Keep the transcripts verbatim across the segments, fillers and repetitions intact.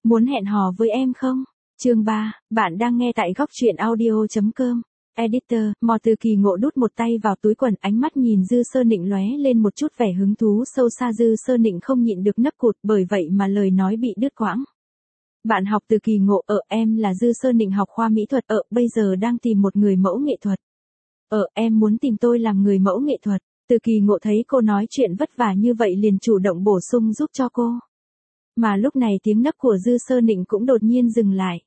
Muốn hẹn hò với em không? Chương ba, bạn đang nghe tại góc truyện audio.com. Editor, Mò Từ Kỳ Ngộ đút một tay vào túi quần, ánh mắt nhìn Dư Sơ Nịnh lóe lên một chút vẻ hứng thú sâu xa. Dư Sơ Nịnh không nhịn được nấc cụt, bởi vậy mà lời nói bị đứt quãng. Bạn học Từ Kỳ Ngộ? Ờ, em là Dư Sơ Nịnh, học khoa mỹ thuật. Ờ, bây giờ đang tìm một người mẫu nghệ thuật. Ờ, em muốn tìm tôi làm người mẫu nghệ thuật. Từ Kỳ Ngộ thấy cô nói chuyện vất vả như vậy liền chủ động bổ sung giúp cho cô. Mà lúc này tiếng nấc của Dư Sơ Nịnh cũng đột nhiên dừng lại.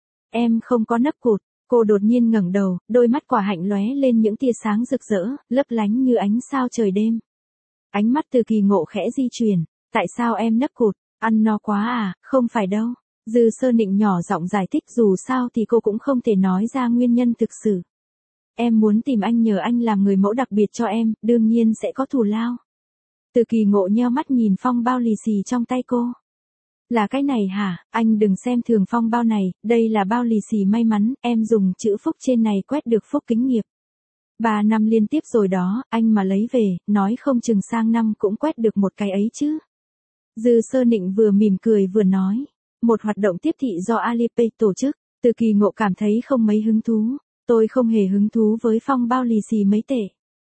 Em không có nấc cụt. Cô đột nhiên ngẩng đầu, đôi mắt quả hạnh lóe lên những tia sáng rực rỡ, lấp lánh như ánh sao trời đêm. Ánh mắt Từ Kỳ Ngộ khẽ di chuyển. Tại sao em nấc cụt? Ăn no quá à? Không phải đâu. Dư Sơ Nịnh nhỏ giọng giải thích, dù sao thì cô cũng không thể nói ra nguyên nhân thực sự. Em muốn tìm anh nhờ anh làm người mẫu đặc biệt cho em, đương nhiên sẽ có thù lao. Từ Kỳ Ngộ nheo mắt nhìn phong bao lì xì trong tay cô. Là cái này hả? Anh đừng xem thường phong bao này, đây là bao lì xì may mắn, em dùng chữ phúc trên này quét được phúc kính nghiệp. Ba năm liên tiếp rồi đó, anh mà lấy về, nói không chừng sang năm cũng quét được một cái ấy chứ. Dư Sơ Nịnh vừa mỉm cười vừa nói. Một hoạt động tiếp thị do Alipay tổ chức. Từ Kỳ Ngộ cảm thấy không mấy hứng thú. Tôi không hề hứng thú với phong bao lì xì mấy tệ.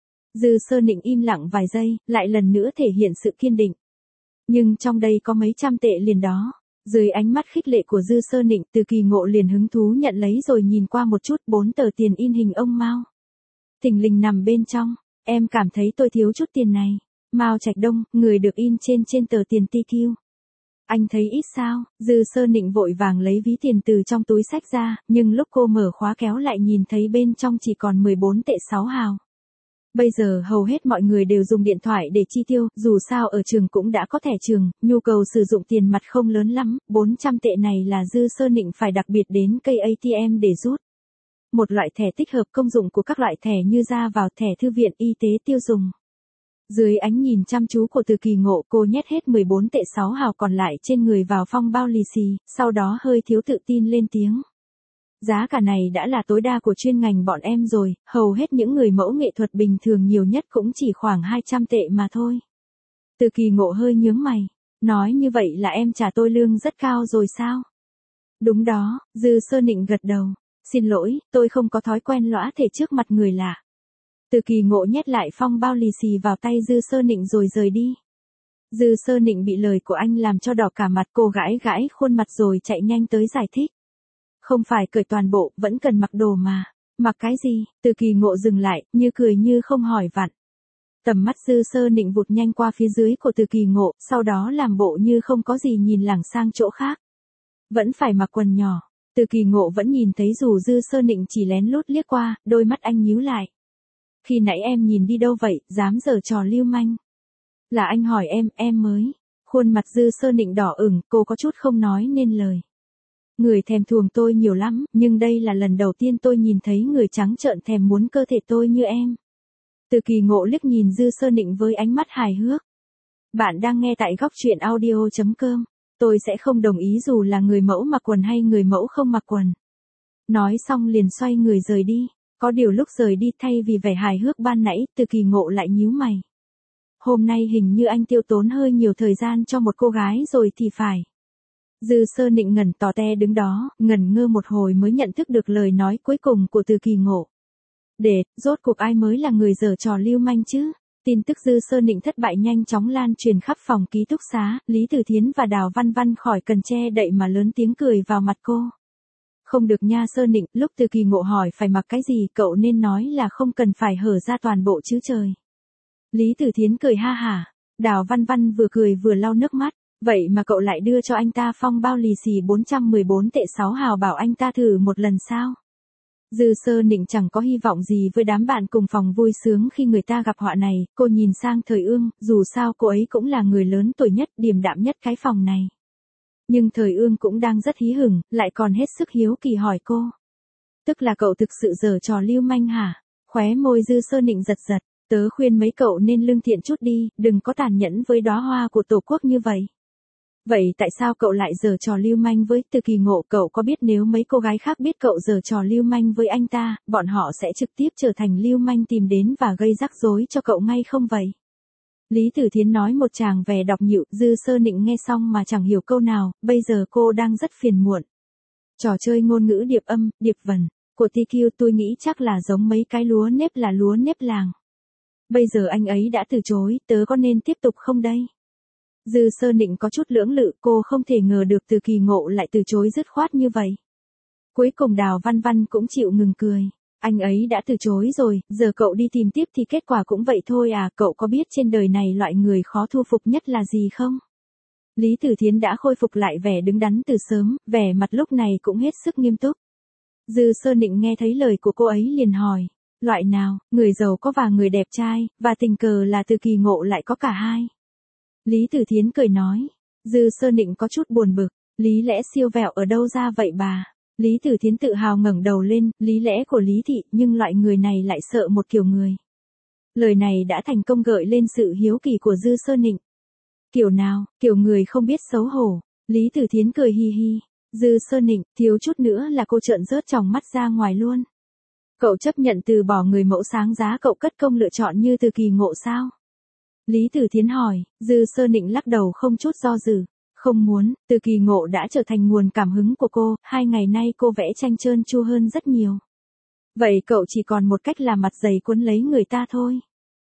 Dư Sơ Nịnh im lặng vài giây, lại lần nữa thể hiện sự kiên định. Nhưng trong đây có mấy trăm tệ liền đó. Dưới ánh mắt khích lệ của Dư Sơ Nịnh, Từ Kỳ Ngộ liền hứng thú nhận lấy rồi nhìn qua một chút, bốn tờ tiền in hình ông Mao. Thình lình nằm bên trong. Em cảm thấy tôi thiếu chút tiền này. Mao Trạch Đông, người được in trên trên tờ tiền tê quy. Anh thấy ít sao? Dư Sơ Nịnh vội vàng lấy ví tiền từ trong túi xách ra, nhưng lúc cô mở khóa kéo lại nhìn thấy bên trong chỉ còn mười bốn tệ sáu hào. Bây giờ hầu hết mọi người đều dùng điện thoại để chi tiêu, dù sao ở trường cũng đã có thẻ trường, nhu cầu sử dụng tiền mặt không lớn lắm, bốn trăm tệ này là Dư Sơ Nịnh phải đặc biệt đến cây a tê em để rút. Một loại thẻ tích hợp công dụng của các loại thẻ như ra vào thẻ thư viện, y tế, tiêu dùng. Dưới ánh nhìn chăm chú của Từ Kỳ Ngộ, cô nhét hết mười bốn tệ sáu hào còn lại trên người vào phong bao lì xì, sau đó hơi thiếu tự tin lên tiếng. Giá cả này đã là tối đa của chuyên ngành bọn em rồi, hầu hết những người mẫu nghệ thuật bình thường nhiều nhất cũng chỉ khoảng hai trăm tệ mà thôi. Từ Kỳ Ngộ hơi nhướng mày. Nói như vậy là em trả tôi lương rất cao rồi sao? Đúng đó, Dư Sơ Nịnh gật đầu. Xin lỗi, tôi không có thói quen lõa thể trước mặt người lạ. Từ Kỳ Ngộ nhét lại phong bao lì xì vào tay Dư Sơ Nịnh rồi rời đi. Dư Sơ Nịnh bị lời của anh làm cho đỏ cả mặt, cô gãi gãi khuôn mặt rồi chạy nhanh tới giải thích. Không phải cởi toàn bộ, vẫn cần mặc đồ mà. Mặc cái gì? Từ Kỳ Ngộ dừng lại, như cười như không hỏi vặn. Tầm mắt Dư Sơ Nịnh vụt nhanh qua phía dưới của Từ Kỳ Ngộ, sau đó làm bộ như không có gì nhìn lảng sang chỗ khác. Vẫn phải mặc quần nhỏ. Từ Kỳ Ngộ vẫn nhìn thấy dù Dư Sơ Nịnh chỉ lén lút liếc qua, đôi mắt anh nhíu lại. Khi nãy em nhìn đi đâu vậy, dám giở trò lưu manh. Là anh hỏi em, em mới. Khuôn mặt Dư Sơ Nịnh đỏ ửng, cô có chút không nói nên lời. Người thèm thuồng tôi nhiều lắm, nhưng đây là lần đầu tiên tôi nhìn thấy người trắng trợn thèm muốn cơ thể tôi như em. Từ Kỳ Ngộ liếc nhìn Dư Sơ Nịnh với ánh mắt hài hước. Bạn đang nghe tại góc truyện audio.com. Tôi sẽ không đồng ý dù là người mẫu mặc quần hay người mẫu không mặc quần. Nói xong liền xoay người rời đi. Có điều lúc rời đi, thay vì vẻ hài hước ban nãy, Từ Kỳ Ngộ lại nhíu mày. Hôm nay hình như anh tiêu tốn hơi nhiều thời gian cho một cô gái rồi thì phải. Dư Sơ Nịnh ngẩn tò te đứng đó, ngẩn ngơ một hồi mới nhận thức được lời nói cuối cùng của Từ Kỳ Ngộ. Để, rốt cuộc ai mới là người giở trò lưu manh chứ? Tin tức Dư Sơ Nịnh thất bại nhanh chóng lan truyền khắp phòng ký túc xá, Lý Tử Thiến và Đào Văn Văn khỏi cần che đậy mà lớn tiếng cười vào mặt cô. Không được nha Sơ Nịnh, lúc Từ Kỳ Ngộ hỏi phải mặc cái gì, cậu nên nói là không cần phải hở ra toàn bộ chứ trời. Lý Tử Thiến cười ha hả. Đào Văn Văn vừa cười vừa lau nước mắt. Vậy mà cậu lại đưa cho anh ta phong bao lì xì bốn trăm mười bốn tệ sáu hào bảo anh ta thử một lần sao? Dư Sơ Nịnh chẳng có hy vọng gì với đám bạn cùng phòng vui sướng khi người ta gặp họa này, cô nhìn sang Thời Ương, dù sao cô ấy cũng là người lớn tuổi nhất, điềm đạm nhất cái phòng này. Nhưng Thời Ương cũng đang rất hí hửng, lại còn hết sức hiếu kỳ hỏi cô. Tức là cậu thực sự giở trò lưu manh hả? Khóe môi Dư Sơ Nịnh giật giật, tớ khuyên mấy cậu nên lương thiện chút đi, đừng có tàn nhẫn với đóa hoa của Tổ quốc như vậy. Vậy tại sao cậu lại giở trò lưu manh với Từ Kỳ Ngộ? Cậu có biết nếu mấy cô gái khác biết cậu giở trò lưu manh với anh ta, bọn họ sẽ trực tiếp trở thành lưu manh tìm đến và gây rắc rối cho cậu ngay không vậy? Lý Tử Thiến nói một tràng vẻ đọc nhịu, Dư Sơ Nịnh nghe xong mà chẳng hiểu câu nào, bây giờ cô đang rất phiền muộn. Trò chơi ngôn ngữ điệp âm, điệp vần của tê quy tôi nghĩ chắc là giống mấy cái lúa nếp là lúa nếp làng. Bây giờ anh ấy đã từ chối, tớ có nên tiếp tục không đây? Dư Sơ Nịnh có chút lưỡng lự, cô không thể ngờ được Từ Kỳ Ngộ lại từ chối dứt khoát như vậy. Cuối cùng Đào Văn Văn cũng chịu ngừng cười. Anh ấy đã từ chối rồi, giờ cậu đi tìm tiếp thì kết quả cũng vậy thôi à, cậu có biết trên đời này loại người khó thu phục nhất là gì không? Lý Tử Thiến đã khôi phục lại vẻ đứng đắn từ sớm, vẻ mặt lúc này cũng hết sức nghiêm túc. Dư Sơ Nịnh nghe thấy lời của cô ấy liền hỏi, loại nào, người giàu có và người đẹp trai, và tình cờ là Từ Kỳ Ngộ lại có cả hai. Lý Tử Thiến cười nói, Dư Sơ Nịnh có chút buồn bực, lý lẽ siêu vẹo ở đâu ra vậy bà? Lý Tử Thiến tự hào ngẩng đầu lên, lý lẽ của Lý Thị, nhưng loại người này lại sợ một kiểu người. Lời này đã thành công gợi lên sự hiếu kỳ của Dư Sơ Nịnh. Kiểu nào, kiểu người không biết xấu hổ. Lý Tử Thiến cười hi hi. Dư Sơ Nịnh, thiếu chút nữa là cô trợn rớt tròng mắt ra ngoài luôn. Cậu chấp nhận từ bỏ người mẫu sáng giá cậu cất công lựa chọn như Từ Kỳ Ngộ sao? Lý Tử Thiến hỏi, Dư Sơ Nịnh lắc đầu không chút do dự. Không muốn, Từ Kỳ Ngộ đã trở thành nguồn cảm hứng của cô, hai ngày nay cô vẽ tranh trơn tru hơn rất nhiều. Vậy cậu chỉ còn một cách là mặt dày cuốn lấy người ta thôi.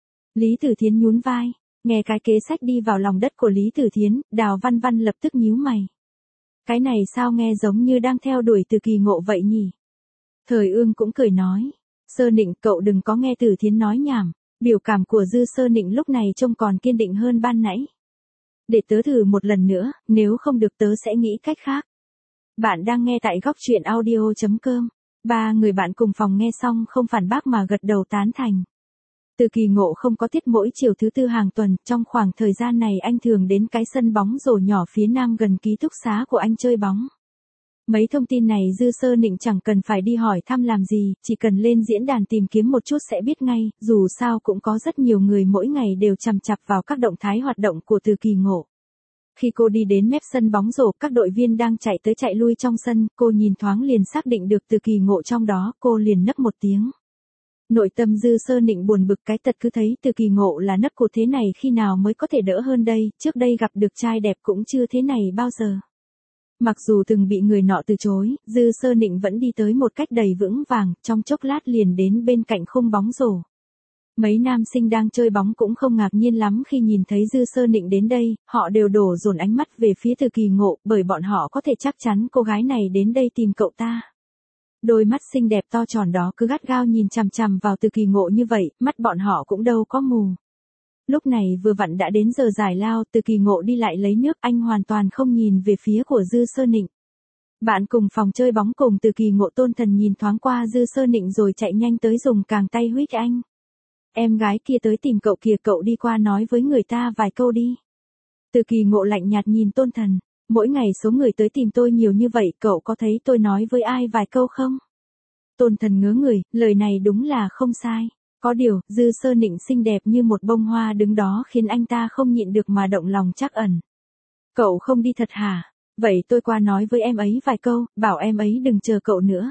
Lý Tử Thiến nhún vai, nghe cái kế sách đi vào lòng đất của Lý Tử Thiến, Đào Văn Văn lập tức nhíu mày. Cái này sao nghe giống như đang theo đuổi Từ Kỳ Ngộ vậy nhỉ? Thời Ương cũng cười nói, Sơ Nịnh cậu đừng có nghe Tử Thiến nói nhảm, biểu cảm của Dư Sơ Nịnh lúc này trông còn kiên định hơn ban nãy. Để tớ thử một lần nữa, nếu không được tớ sẽ nghĩ cách khác. Bạn đang nghe tại góc truyện audio chấm com. Ba người bạn cùng phòng nghe xong không phản bác mà gật đầu tán thành. Từ Kỳ Ngộ không có tiết mỗi chiều thứ tư hàng tuần, trong khoảng thời gian này anh thường đến cái sân bóng rổ nhỏ phía nam gần ký túc xá của anh chơi bóng. Mấy thông tin này Dư Sơ Nịnh chẳng cần phải đi hỏi thăm làm gì, chỉ cần lên diễn đàn tìm kiếm một chút sẽ biết ngay, dù sao cũng có rất nhiều người mỗi ngày đều chằm chặp vào các động thái hoạt động của Từ Kỳ Ngộ. Khi cô đi đến mép sân bóng rổ, các đội viên đang chạy tới chạy lui trong sân, cô nhìn thoáng liền xác định được Từ Kỳ Ngộ trong đó, cô liền nấc một tiếng. Nội tâm Dư Sơ Nịnh buồn bực cái tật cứ thấy Từ Kỳ Ngộ là nấc cột thế này khi nào mới có thể đỡ hơn đây, trước đây gặp được trai đẹp cũng chưa thế này bao giờ. Mặc dù từng bị người nọ từ chối, Dư Sơ Nịnh vẫn đi tới một cách đầy vững vàng, trong chốc lát liền đến bên cạnh khung bóng rổ. Mấy nam sinh đang chơi bóng cũng không ngạc nhiên lắm khi nhìn thấy Dư Sơ Nịnh đến đây, họ đều đổ dồn ánh mắt về phía Từ Kỳ Ngộ, bởi bọn họ có thể chắc chắn cô gái này đến đây tìm cậu ta. Đôi mắt xinh đẹp to tròn đó cứ gắt gao nhìn chằm chằm vào Từ Kỳ Ngộ như vậy, mắt bọn họ cũng đâu có mù. Lúc này vừa vặn đã đến giờ giải lao, Từ Kỳ Ngộ đi lại lấy nước, anh hoàn toàn không nhìn về phía của Dư Sơ Nịnh. Bạn cùng phòng chơi bóng cùng Từ Kỳ Ngộ Tôn Thần nhìn thoáng qua Dư Sơ Nịnh rồi chạy nhanh tới dùng càng tay huých anh. Em gái kia tới tìm cậu kìa, cậu đi qua nói với người ta vài câu đi. Từ Kỳ Ngộ lạnh nhạt nhìn Tôn Thần, mỗi ngày số người tới tìm tôi nhiều như vậy, cậu có thấy tôi nói với ai vài câu không? Tôn Thần ngớ người, lời này đúng là không sai. Có điều, Dư Sơ Nịnh xinh đẹp như một bông hoa đứng đó khiến anh ta không nhịn được mà động lòng trắc ẩn. Cậu không đi thật hả? Vậy tôi qua nói với em ấy vài câu, bảo em ấy đừng chờ cậu nữa.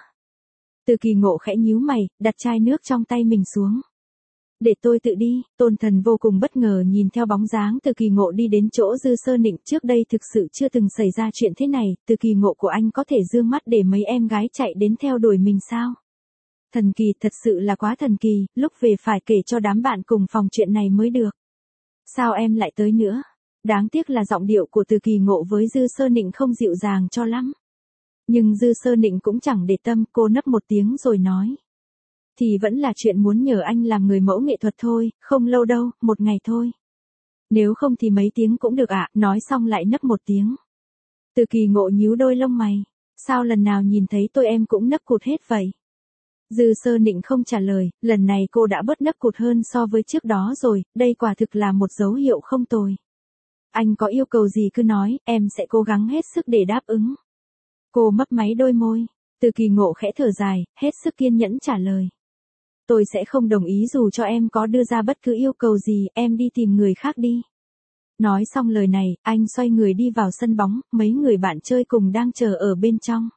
Từ Kỳ Ngộ khẽ nhíu mày, đặt chai nước trong tay mình xuống. Để tôi tự đi, Tôn Thần vô cùng bất ngờ nhìn theo bóng dáng Từ Kỳ Ngộ đi đến chỗ Dư Sơ Nịnh, trước đây thực sự chưa từng xảy ra chuyện thế này, Từ Kỳ Ngộ của anh có thể dương mắt để mấy em gái chạy đến theo đuổi mình sao? Thần kỳ, thật sự là quá thần kỳ, lúc về phải kể cho đám bạn cùng phòng chuyện này mới được. Sao em lại tới nữa? Đáng tiếc là giọng điệu của Từ Kỳ Ngộ với Dư Sơ Nịnh không dịu dàng cho lắm. Nhưng Dư Sơ Nịnh cũng chẳng để tâm, cô nấc một tiếng rồi nói. Thì vẫn là chuyện muốn nhờ anh làm người mẫu nghệ thuật thôi, không lâu đâu, một ngày thôi. Nếu không thì mấy tiếng cũng được ạ, nói xong lại nấc một tiếng. Từ Kỳ Ngộ nhíu đôi lông mày. Sao lần nào nhìn thấy tôi em cũng nấc cụt hết vậy? Dư Sơ Nịnh không trả lời, lần này cô đã bớt nấc cụt hơn so với trước đó rồi, đây quả thực là một dấu hiệu không tồi. Anh có yêu cầu gì cứ nói, em sẽ cố gắng hết sức để đáp ứng. Cô mấp máy đôi môi. Từ Kỳ Ngộ khẽ thở dài, hết sức kiên nhẫn trả lời. Tôi sẽ không đồng ý dù cho em có đưa ra bất cứ yêu cầu gì, em đi tìm người khác đi. Nói xong lời này, anh xoay người đi vào sân bóng, mấy người bạn chơi cùng đang chờ ở bên trong.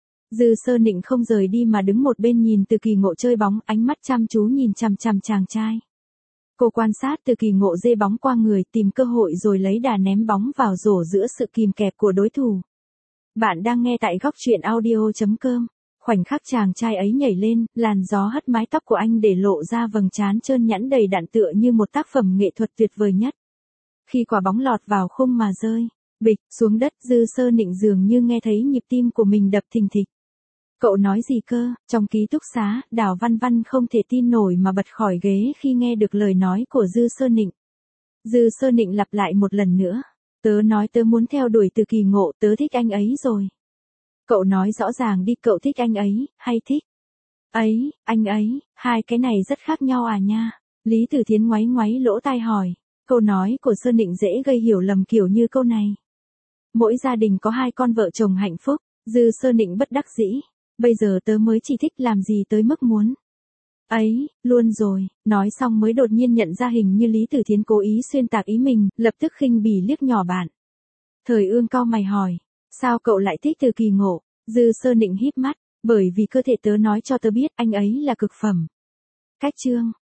Dư Sơ Nịnh không rời đi mà đứng một bên nhìn Từ Kỳ Ngộ chơi bóng, ánh mắt chăm chú nhìn chằm chằm chàng trai. Cô quan sát Từ Kỳ Ngộ dê bóng qua người, tìm cơ hội rồi lấy đà ném bóng vào rổ giữa sự kìm kẹp của đối thủ. Bạn đang nghe tại góc truyện audio chấm com. Khoảnh khắc chàng trai ấy nhảy lên, làn gió hất mái tóc của anh để lộ ra vầng trán trơn nhẵn đầy đặn tựa như một tác phẩm nghệ thuật tuyệt vời nhất. Khi quả bóng lọt vào khung mà rơi, bịch, xuống đất, Dư Sơ Nịnh dường như nghe thấy nhịp tim của mình đập thình thịch. Cậu nói gì cơ? Trong ký túc xá, Đào Văn Văn không thể tin nổi mà bật khỏi ghế khi nghe được lời nói của Dư Sơ Nịnh. Dư Sơ Nịnh lặp lại một lần nữa. Tớ nói tớ muốn theo đuổi Từ Kỳ Ngộ, tớ thích anh ấy rồi. Cậu nói rõ ràng đi, cậu thích anh ấy, hay thích? Ấy, anh ấy, hai cái này rất khác nhau à nha. Lý Tử Thiến ngoáy ngoáy lỗ tai hỏi. Câu nói của Sơ Nịnh dễ gây hiểu lầm kiểu như câu này. Mỗi gia đình có hai con vợ chồng hạnh phúc. Dư Sơ Nịnh bất đắc dĩ. Bây giờ tớ mới chỉ thích làm gì tới mức muốn. Ấy, luôn rồi, nói xong mới đột nhiên nhận ra hình như Lý Tử Thiến cố ý xuyên tạc ý mình, lập tức khinh bỉ liếc nhỏ bạn. Thời Ương cau mày hỏi, sao cậu lại thích Từ Kỳ Ngộ? Dư Sơ Nịnh híp mắt, bởi vì cơ thể tớ nói cho tớ biết anh ấy là cực phẩm. Cách chương,